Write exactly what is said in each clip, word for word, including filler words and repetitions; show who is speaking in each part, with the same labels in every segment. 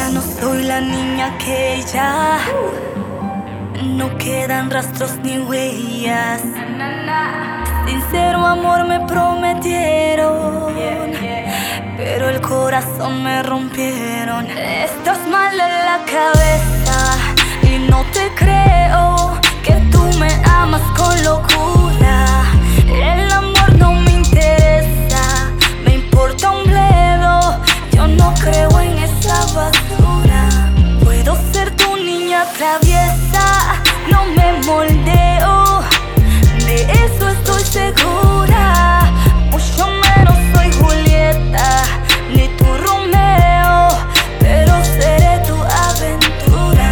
Speaker 1: Ya no soy la niña que ella. No quedan rastros ni huellas. Sincero amor me prometieron, pero el corazón me rompieron. Estás mal en la cabeza y no te creo que tú me amas con locura. El amor no me interesa, me importa un bledo. Yo no creo en esa basura. Puedo ser tu niña traviesa, no me moldeo, de eso estoy segura. Mucho menos soy Julieta, ni tu Romeo, pero seré tu aventura.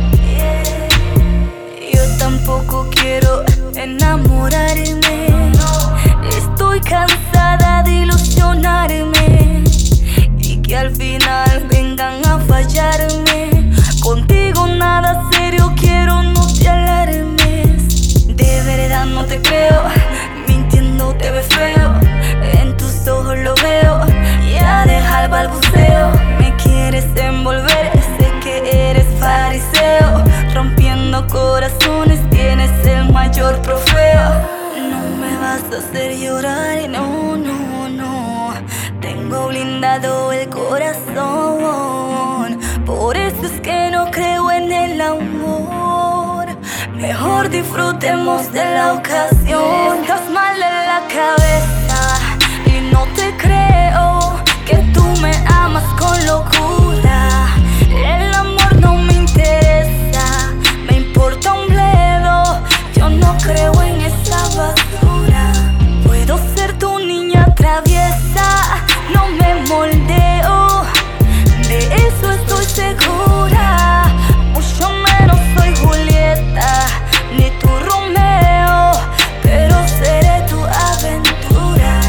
Speaker 1: Yeah. Yo tampoco quiero enamorarme, estoy cansada de ilusionarme y que al final vengan a fallarme. Contigo nada serio quiero, no te alarmes. De verdad no te creo, mintiendo te ves feo. En tus ojos lo veo, ya deja el balbuceo. Me quieres envolver, sé que eres fariseo. Rompiendo corazones, tienes el mayor trofeo. No me vas a hacer llorar, no, no, no. Tengo blindado el corazón, por eso es que no creo en el amor. Mejor disfrutemos de la ocasión. Estás mal en la cabeza y no te creo que tú me amas con locura. El amor no me interesa, me importa un bledo. Yo no creo en esa basura. Puedo ser tu niña traviesa, no me moldeo, de eso estoy segura. Mucho menos soy Julieta, ni tu Romeo, pero seré tu aventura.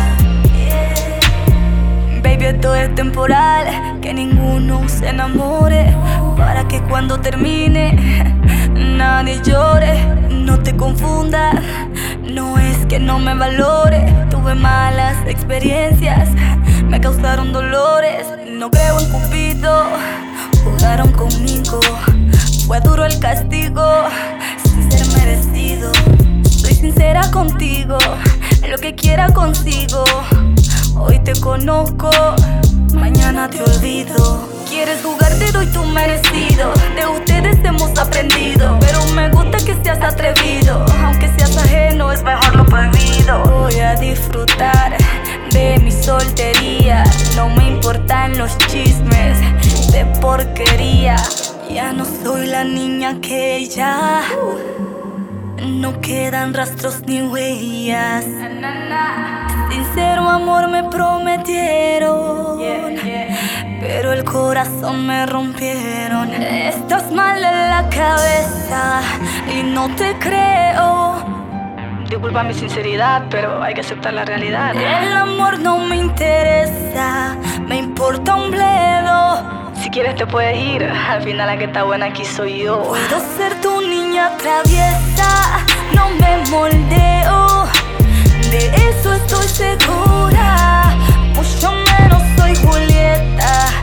Speaker 1: Yeah. Baby, esto es temporal, que ninguno se enamore, para que cuando termine nadie llore. No te confundas, no es que no me valore. Tuve malas experiencias, me causaron dolores. No creo en Cupido, jugaron conmigo. Fue duro el castigo, sin ser merecido. Soy sincera contigo, lo que quiera consigo. Hoy te conozco, mañana te olvido. Quieres jugar, te doy tu merecido. De ustedes hemos aprendido, pero me gusta que seas atrevido. Aunque seas ajeno, es mejor lo prohibido. Voy a disfrutar de mi soltería, no me importan los chismes de porquería. Ya no soy la niña que ella. No quedan rastros ni huellas. Sincero amor me prometieron, pero el corazón me rompieron. Estás mal en la cabeza y no te creo. Disculpa mi sinceridad, pero hay que aceptar la realidad. El amor no me interesa, me importa un bledo. Si quieres te puedes ir, al final la que está buena aquí soy yo. Puedo ser tu niña traviesa, no me moldeo, de eso estoy segura. Mucho menos soy Julieta,